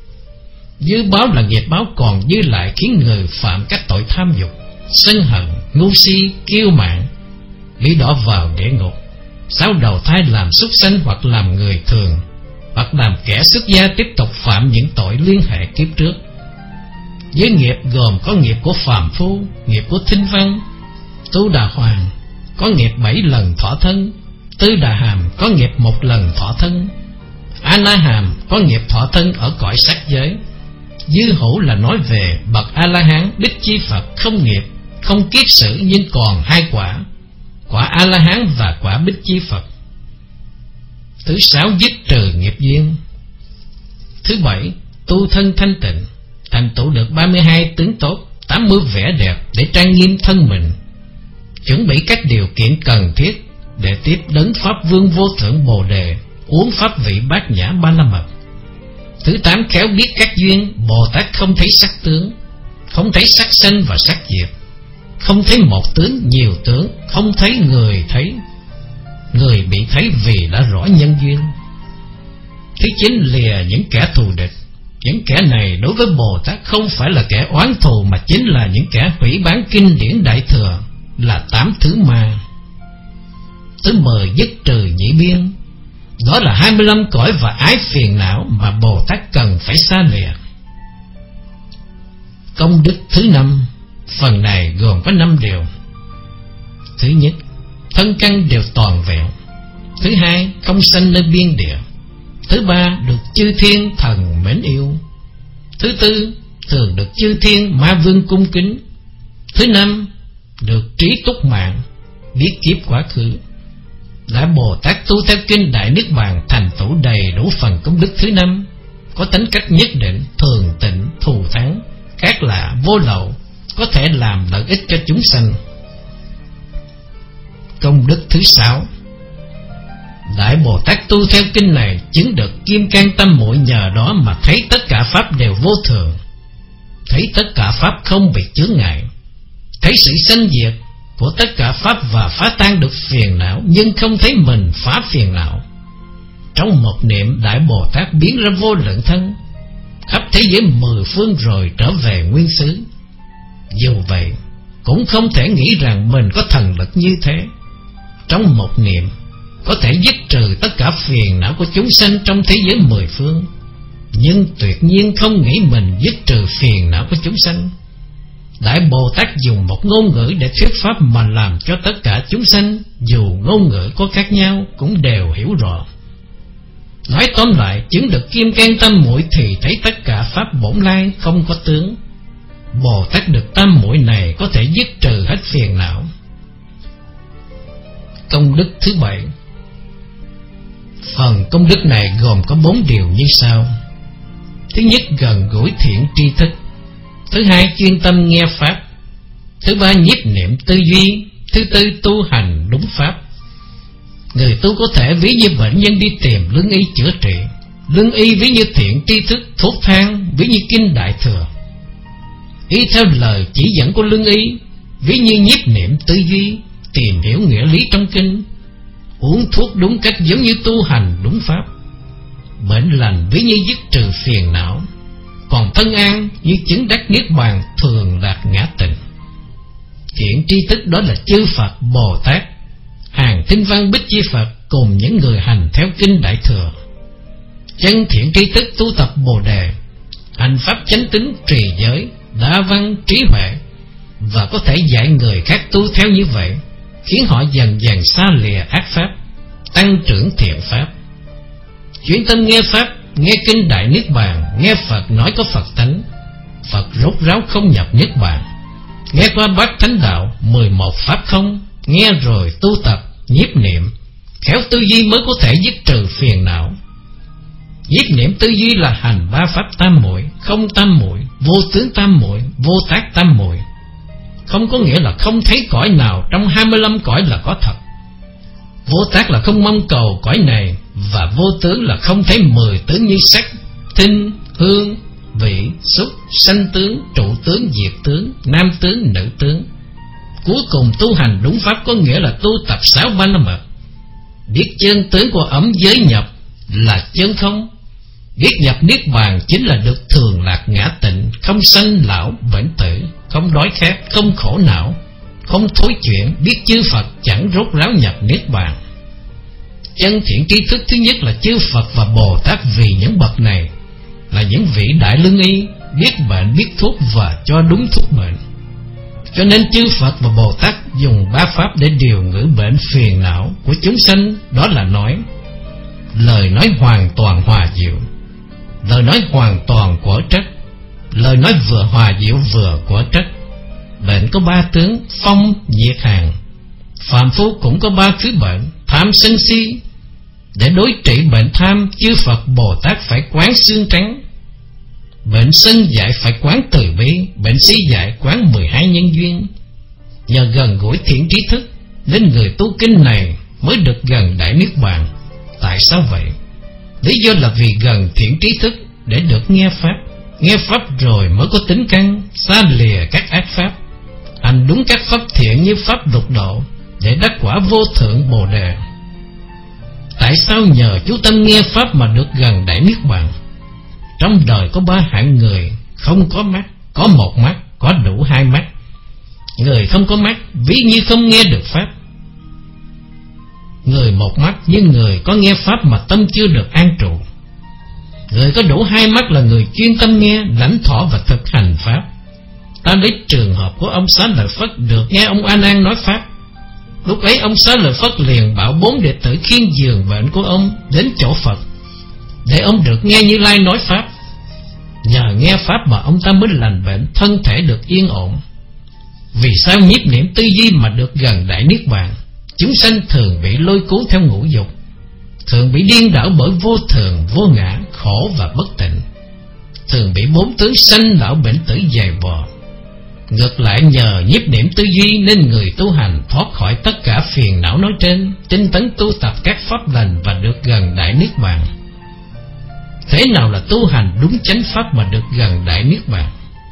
Dư báo là nghiệp báo còn dư lại khiến người phạm các tội tham dục, sân hận, ngu si, kiêu mạn, lý đỏ vào địa ngục, Sao đầu thai làm súc sanh hoặc làm người thường, hoặc làm kẻ xuất gia tiếp tục phạm những tội liên hệ kiếp trước. Giới nghiệp gồm có nghiệp của phàm phu, nghiệp của thinh văn. Tu Đà Hoàng có nghiệp bảy lần thọ thân, Tư Đà Hàm có nghiệp một lần thọ thân, A La Hàm có nghiệp thọ thân ở cõi sắc giới. Dư hữu là nói về bậc A La Hán Bích Chi Phật không nghiệp, không kiết sử, nhưng còn hai quả: quả A La Hán và quả Bích Chi Phật. Thứ sáu, dứt trừ nghiệp duyên. Thứ bảy, tu thân thanh tịnh, thành tựu được ba mươi hai tướng tốt, tám mươi vẻ đẹp để trang nghiêm thân mình, chuẩn bị các điều kiện cần thiết để tiếp đấng Pháp Vương vô thượng Bồ Đề, uống pháp vị bát nhã ba la mật. Thứ tám, khéo biết các duyên. Bồ Tát không thấy sắc tướng, không thấy sắc sanh và sắc diệt, không thấy một tướng nhiều tướng, không thấy người thấy. Người bị thấy vì đã rõ nhân duyên. Thứ chín, lìa những kẻ thù địch. Những kẻ này đối với Bồ Tát không phải là kẻ oán thù, mà chính là những kẻ hủy bán kinh điển Đại Thừa, là tám thứ ma. Thứ mười, dứt trừ nhị biên. Đó là hai mươi lăm cõi và ái phiền não mà Bồ Tát cần phải xa lìa. Công đức thứ năm. Phần này gồm có năm điều. Thứ nhất, thân căn đều toàn vẹn. Thứ hai, không sanh nơi biên địa. Thứ ba, được chư thiên thần mến yêu. Thứ tư, thường được chư thiên ma vương cung kính. Thứ năm, được trí túc mạng, biết kiếp quá khứ. Đại Bồ Tát tu theo kinh Đại Niết Bàn thành tựu đầy đủ phần công đức thứ năm, có tính cách nhất định, thường tịnh, thù thắng, khác lạ, vô lậu, có thể làm lợi ích cho chúng sanh. Công đức thứ sáu. Đại Bồ Tát tu theo kinh này chứng được kim cang tâm muội, nhờ đó mà thấy tất cả pháp đều vô thường, thấy tất cả pháp không bị chướng ngại, thấy sự sanh diệt của tất cả pháp và phá tan được phiền não, nhưng không thấy mình phá phiền não. Trong một niệm, Đại Bồ Tát biến ra vô lượng thân, khắp thế giới mười phương rồi trở về nguyên xứ. Dù vậy cũng không thể nghĩ rằng mình có thần lực như thế. Trong một niệm có thể dứt trừ tất cả phiền não của chúng sanh trong thế giới mười phương, nhưng tuyệt nhiên không nghĩ mình dứt trừ phiền não của chúng sanh. Đại Bồ Tát dùng một ngôn ngữ để thuyết pháp mà làm cho tất cả chúng sanh, dù ngôn ngữ có khác nhau, cũng đều hiểu rõ. Nói tóm lại, chứng được kim cang tâm muội thì thấy tất cả pháp bổn lai không có tướng. Bồ Tát được tam muội này có thể dứt trừ hết phiền não. Công đức thứ bảy. Phần công đức này gồm có bốn điều như sau. Thứ nhất, gần gũi thiện tri thức. Thứ hai, chuyên tâm nghe pháp. Thứ ba, nhiếp niệm tư duy. Thứ tư, tu hành đúng pháp. Người tu có thể ví như bệnh nhân đi tìm lương y chữa trị, lương y ví như thiện tri thức, thuốc thang ví như kinh Đại Thừa. Y theo lời chỉ dẫn của lương y ví như nhiếp niệm tư duy, tìm hiểu nghĩa lý trong kinh. Uống thuốc đúng cách giống như tu hành đúng pháp. Bệnh lành ví như dứt trừ phiền não, còn thân an như chứng đắc niết bàn, thường lạc ngã tịnh. Thiện tri thức đó là chư Phật, Bồ Tát, hàng thinh văn Bích Chi Phật cùng những người hành theo kinh Đại Thừa. Chân thiện tri thức tu tập Bồ Đề, hành pháp chánh tín, trì giới, đa văn, trí huệ, và có thể dạy người khác tu theo như vậy, khiến họ dần dần xa lìa ác pháp, tăng trưởng thiện pháp. Chuyên tâm nghe pháp, nghe kinh Đại Niết Bàn, nghe Phật nói có Phật tánh, Phật rốt ráo không nhập Niết Bàn, nghe qua bát thánh đạo, mười một pháp không, nghe rồi tu tập, nhiếp niệm, khéo tư duy mới có thể dứt trừ phiền não. Nhiếp niệm tư duy là hành ba pháp tam muội, không tam muội, vô tướng tam muội, vô tác tam muội. Không có nghĩa là không thấy cõi nào trong hai mươi lăm cõi là có thật. Vô tác là không mong cầu cõi này, và vô tướng là không thấy mười tướng như sắc, thinh, hương, vị, xúc, sanh tướng, trụ tướng, diệt tướng, nam tướng, nữ tướng. Cuối cùng tu hành đúng pháp có nghĩa là tu tập sáu ba la mật. Biết chân tướng của ấm giới nhập là chân không. Biết nhập Niết Bàn chính là được thường lạc ngã tịnh, không sanh lão bệnh tử, không đói khát, không khổ não, không thối chuyển. Biết chư Phật chẳng rốt ráo nhập Niết Bàn. Chân thiện trí thức thứ nhất là chư Phật và Bồ Tát, vì những bậc này là những vị đại lương y, biết bệnh biết thuốc và cho đúng thuốc bệnh. Cho nên chư Phật và Bồ Tát dùng ba pháp để điều ngữ bệnh phiền não của chúng sanh, đó là nói, lời nói hoàn toàn hòa diệu, lời nói hoàn toàn của trách, lời nói vừa hòa diệu vừa của trách. Bệnh có ba tướng: phong, nhiệt, hàn. Phàm phu cũng có ba thứ bệnh: tham, sân, si. Để đối trị bệnh tham, chư Phật Bồ Tát phải quán xương trắng. Bệnh sân dại phải quán từ bi. Bệnh si dại quán mười hai nhân duyên. Nhờ gần gũi thiện trí thức nên người tu kinh này mới được gần đại niết bàn. Tại sao vậy? Lý do là vì gần thiện trí thức để được nghe pháp. Nghe pháp rồi mới có tính căn, xa lìa các ác pháp, hành đúng các pháp thiện như pháp lục độ, để đắc quả vô thượng Bồ Đề. Tại sao nhờ chú tâm nghe pháp mà được gần đại niết bàn? Trong đời có ba hạng người: không có mắt, có một mắt, có đủ hai mắt. Người không có mắt ví như không nghe được pháp. Người một mắt như người có nghe pháp mà tâm chưa được an trụ. Người có đủ hai mắt là người chuyên tâm nghe, lãnh thọ và thực hành pháp. Ta lấy trường hợp của ông Xá Lợi Phất được nghe ông A Nan nói pháp. Lúc ấy ông Xá Lợi Phất liền bảo bốn đệ tử khiêng giường bệnh của ông đến chỗ Phật, để ông được nghe Như Lai nói pháp. Nhờ nghe pháp mà ông ta mới lành bệnh, thân thể được yên ổn. Vì sao nhiếp niệm tư duy mà được gần đại niết bàn? Chúng sanh thường bị lôi cuốn theo ngũ dục, thường bị điên đảo bởi vô thường, vô ngã, khổ và bất tịnh, thường bị bốn tướng sanh lão bệnh tử dày vò. Ngược lại, nhờ nhiếp niệm tư duy nên người tu hành thoát khỏi tất cả phiền não nói trên, tinh tấn tu tập các pháp lành và được gần đại niết bàn. Thế nào là tu hành đúng chánh pháp mà được gần đại niết bàn?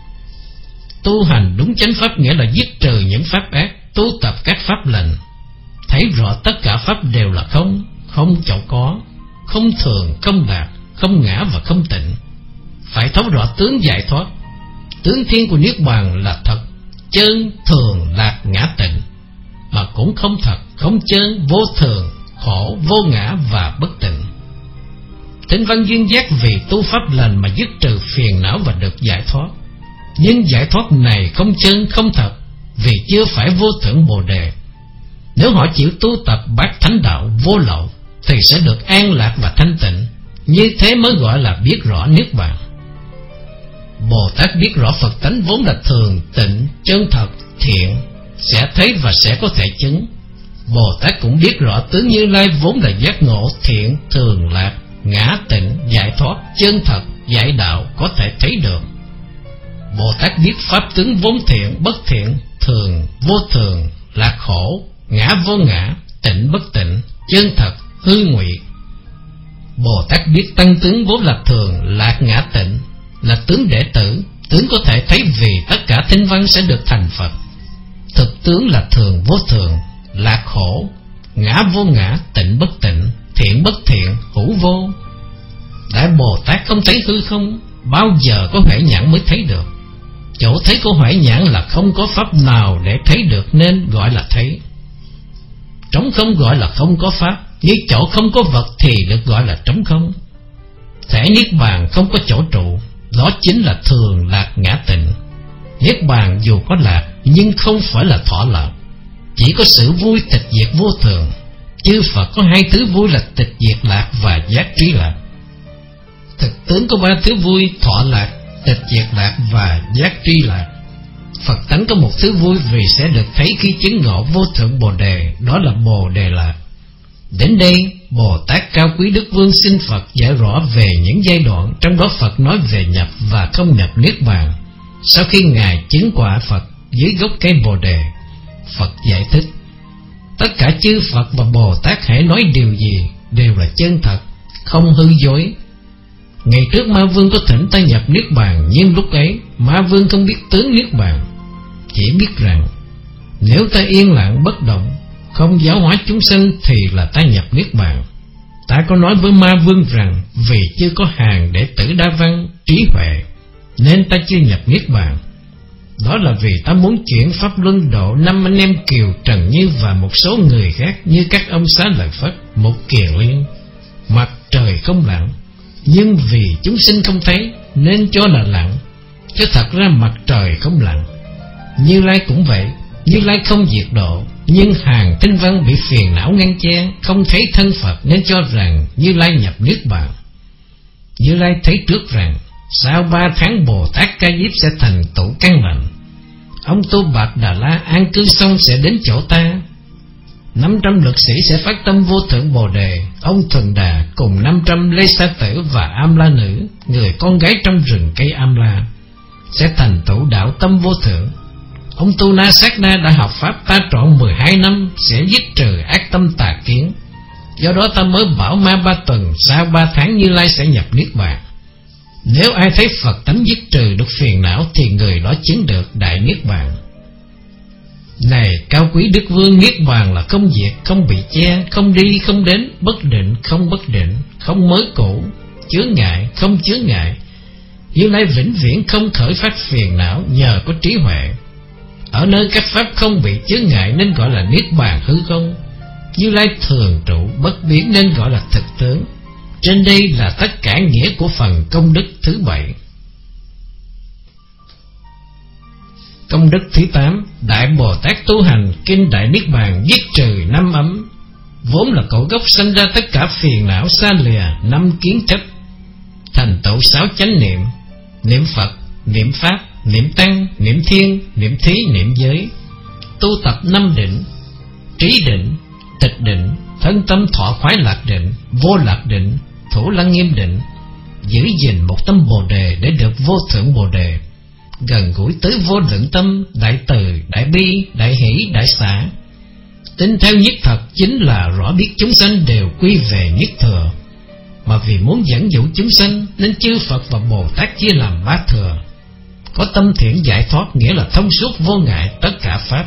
Tu hành đúng chánh pháp nghĩa là dứt trừ những pháp ác, tu tập các pháp lành, thấy rõ tất cả pháp đều là không, không chỗ có, không thường, không lạc, không ngã và không tịnh. Phải thấu rõ tướng giải thoát. Tướng thiên của niết bàn là thật, chân, thường, lạc, ngã, tịnh, mà cũng không thật, không chân, vô thường, khổ, vô ngã và bất tịnh. Thính văn duyên giác vì tu pháp lành mà dứt trừ phiền não và được giải thoát. Nhưng giải thoát này không chân, không thật, vì chưa phải vô thượng Bồ Đề. Nếu họ chịu tu tập bát thánh đạo vô lậu thì sẽ được an lạc và thanh tịnh. Như thế mới gọi là biết rõ niết bàn. Bồ Tát biết rõ Phật tánh vốn là thường, tịnh, chân thật, thiện, sẽ thấy và sẽ có thể chứng. Bồ Tát cũng biết rõ tướng Như Lai vốn là giác ngộ, thiện, thường, lạc, ngã, tịnh, giải thoát, chân thật, giải đạo, có thể thấy được. Bồ Tát biết pháp tướng vốn thiện, bất thiện, thường, vô thường, lạc khổ, ngã vô ngã, tịnh bất tịnh, chân thật, hư ngụy. Bồ Tát biết tăng tướng vốn là thường, lạc, ngã, tịnh, là tướng đệ tử, tướng có thể thấy vì tất cả thinh văn sẽ được thành Phật. Thực tướng là thường vô thường, lạc khổ, ngã vô ngã, tịnh bất tịnh, thiện bất thiện, hữu vô. Đại Bồ Tát không thấy hư không, bao giờ có huệ nhãn mới thấy được. Chỗ thấy của huệ nhãn là không có pháp nào để thấy được nên gọi là thấy. Trống không gọi là không có pháp, như chỗ không có vật thì được gọi là trống không. Thể niết bàn không có chỗ trụ, đó chính là thường, lạc, ngã, tịnh. Niết bàn dù có lạc nhưng không phải là thọ lạc, chỉ có sự vui tịch diệt vô thường. Chư Phật có hai thứ vui là tịch diệt lạc và giác trí lạc. Thực tướng có ba thứ vui: thọ lạc, tịch diệt lạc và giác tri lạc. Phật tánh có một thứ vui vì sẽ được thấy khi chứng ngộ vô thượng Bồ Đề, đó là Bồ Đề lạc. Đến đây, Bồ Tát Cao Quý Đức Vương xin Phật giải rõ về những giai đoạn, trong đó Phật nói về nhập và không nhập niết bàn. Sau khi Ngài chứng quả Phật dưới gốc cây Bồ Đề, Phật giải thích: tất cả chư Phật và Bồ Tát hãy nói điều gì đều là chân thật, không hư dối. Ngày trước Ma Vương có thỉnh ta nhập niết bàn, nhưng lúc ấy Ma Vương không biết tướng niết bàn, chỉ biết rằng nếu ta yên lặng bất động, không giáo hóa chúng sanh thì là ta nhập niết bàn. Ta có nói với Ma Vương rằng vì chưa có hàng đệ tử đa văn trí huệ nên ta chưa nhập niết bàn. Đó là vì ta muốn chuyển pháp luân độ năm anh em Kiều Trần Như và một số người khác như các ông Xá Lợi Phất, một Kiền Liên. Mặt trời không lặn, nhưng vì chúng sinh không thấy nên cho là lặn, chứ thật ra mặt trời không lặn. Như Lai cũng vậy, Như Lai không diệt độ, nhưng hàng tinh văn bị phiền não ngăn che, không thấy thân Phật nên cho rằng Như Lai nhập niết bàn. Như Lai thấy trước rằng sau ba tháng Bồ Tát Ca Diếp sẽ thành tựu căn lành. Ông Tu Bạt Đà La an cư xong sẽ đến chỗ ta. Năm trăm lực sĩ sẽ phát tâm vô thượng Bồ Đề. Ông Thuần Đà cùng năm trăm Lê Sa Tử và Am La Nữ, người con gái trong rừng cây Am La, sẽ thành tựu đạo tâm vô thượng. Ông Tu Na Sát Na đã học pháp ta trọn mười hai năm, sẽ dứt trừ ác tâm tà kiến. Do đó ta mới bảo ma ba tuần sau ba tháng Như Lai sẽ nhập niết bàn. Nếu ai thấy Phật tánh dứt trừ được phiền não thì người đó chứng được đại niết bàn. Này cao quý Đức Vương, niết bàn là không diệt, không bị che, không đi không đến, bất định không bất định, không mới cũ, chướng ngại không chướng ngại. Như Lai vĩnh viễn không khởi phát phiền não nhờ có trí huệ. Ở nơi các pháp không bị chướng ngại nên gọi là niết bàn hư không. Như Lai thường trụ bất biến nên gọi là thực tướng. Trên đây là tất cả nghĩa của phần công đức thứ bảy. Công đức thứ tám, Đại Bồ Tát tu hành kinh Đại Niết Bàn dứt trừ năm ấm, vốn là cội gốc sanh ra tất cả phiền não xa lìa năm kiến chấp, thành tựu sáu chánh niệm: niệm Phật, niệm Pháp, niệm Tăng, niệm Thiên, niệm Thí, niệm Giới. Tu tập năm định: trí định, tịch định, thân tâm thọ khoái lạc định, vô lạc định, thủ lăng nghiêm định. Giữ gìn một tâm Bồ Đề để được vô thượng Bồ Đề. Gần gũi tới vô lượng tâm, đại từ, đại bi, đại hỷ, đại xả. Tin theo nhất thật chính là rõ biết chúng sanh đều quy về nhất thừa. Mà vì muốn dẫn dụ chúng sanh nên chư Phật và Bồ Tát chia làm ba thừa. Có tâm thiện giải thoát nghĩa là thông suốt vô ngại tất cả pháp.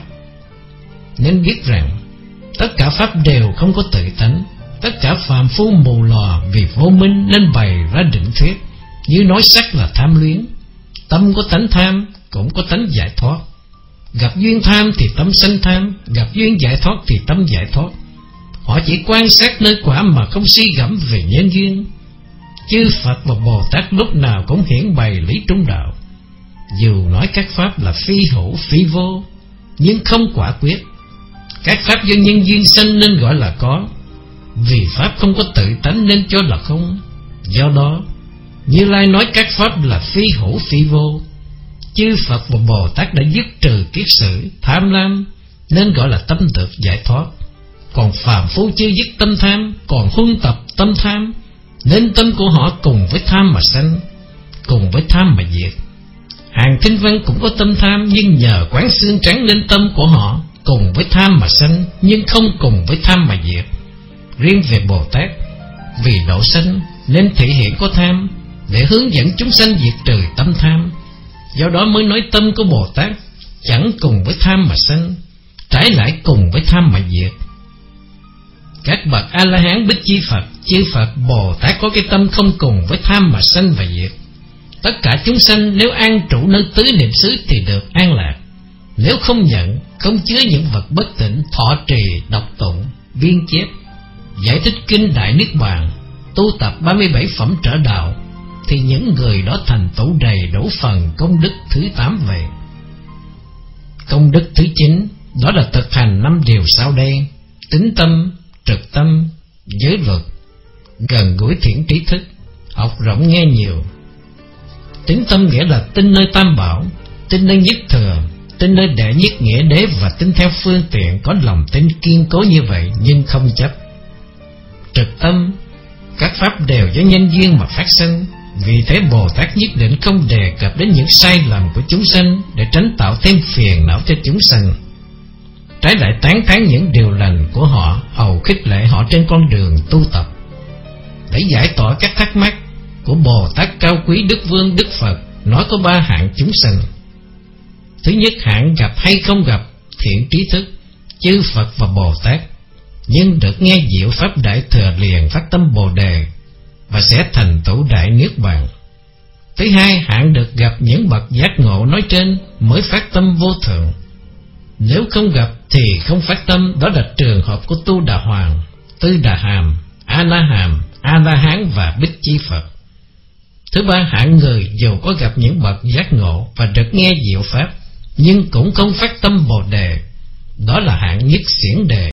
Nên biết rằng tất cả pháp đều không có tự tánh. Tất cả phàm phu mù lòa vì vô minh nên bày ra định thuyết, như nói sắc là tham luyến. Tâm có tánh tham cũng có tánh giải thoát. Gặp duyên tham thì tâm sanh tham, gặp duyên giải thoát thì tâm giải thoát. Họ chỉ quan sát nơi quả mà không suy gẫm về nhân duyên. Chư Phật và Bồ Tát lúc nào cũng hiển bày lý trung đạo. Dù nói các pháp là phi hữu phi vô, nhưng không quả quyết. Các pháp do nhân duyên sanh nên gọi là có, vì pháp không có tự tánh nên cho là không. Do đó Như Lai nói các pháp là phi hữu phi vô. Chư Phật và Bồ Tát đã dứt trừ kiết sử tham lam nên gọi là tâm được giải thoát. Còn phàm phu chưa dứt tâm tham, còn huân tập tâm tham, nên tâm của họ cùng với tham mà sanh, cùng với tham mà diệt. Hàng thinh văn cũng có tâm tham, nhưng nhờ quán xương trắng nên tâm của họ cùng với tham mà sanh, nhưng không cùng với tham mà diệt. Riêng về Bồ Tát, vì độ sanh nên thể hiện có tham, để hướng dẫn chúng sanh diệt trừ tâm tham. Do đó mới nói tâm của Bồ Tát chẳng cùng với tham mà sanh, trái lại cùng với tham mà diệt. Các bậc A-la-hán Bích Chi Phật, chư Phật Bồ Tát có cái tâm không cùng với tham mà sanh và diệt. Tất cả chúng sanh nếu an trụ nơi tứ niệm xứ thì được an lạc. Nếu không nhận, không chứa những vật bất tỉnh, thọ trì, đọc tụng, biên chép, giải thích kinh Đại Niết Bàn, tu tập ba mươi bảy phẩm trở đạo, thì những người đó thành tựu đầy đủ phần công đức thứ tám về. Công đức thứ chín, đó là thực hành năm điều sau đây: tín tâm, trực tâm, giới luật, gần gũi thiện trí thức, học rộng nghe nhiều. Tín tâm nghĩa là tin nơi Tam Bảo, tin nơi nhất thừa, tin nơi đệ nhất nghĩa đế, và tin theo phương tiện có lòng tin kiên cố như vậy nhưng không chấp. Trực tâm, các pháp đều do nhân duyên mà phát sinh, vì thế Bồ Tát nhất định không đề cập đến những sai lầm của chúng sanh để tránh tạo thêm phiền não cho chúng sanh. Trái lại tán thán những điều lành của họ, hầu khích lệ họ trên con đường tu tập. Để giải tỏa các thắc mắc của Bồ Tát cao quý Đức Vương Đức Phật, nói có ba hạng chúng sanh. Thứ nhất, hạng gặp hay không gặp thiện trí thức, chư Phật và Bồ Tát, nhưng được nghe diệu pháp đại thừa liền phát tâm Bồ Đề và sẽ thành tựu đại niết bàn. Thứ hai, hạng được gặp những bậc giác ngộ nói trên mới phát tâm vô thượng. Nếu không gặp thì không phát tâm. Đó là trường hợp của Tu Đà Hoàng, Tư Đà Hàm, A La Hàm, A La Hán và Bích Chi Phật. Thứ ba, hạng người dù có gặp những bậc giác ngộ và được nghe diệu pháp, nhưng cũng không phát tâm Bồ Đề. Đó là hạng nhất xiển đề.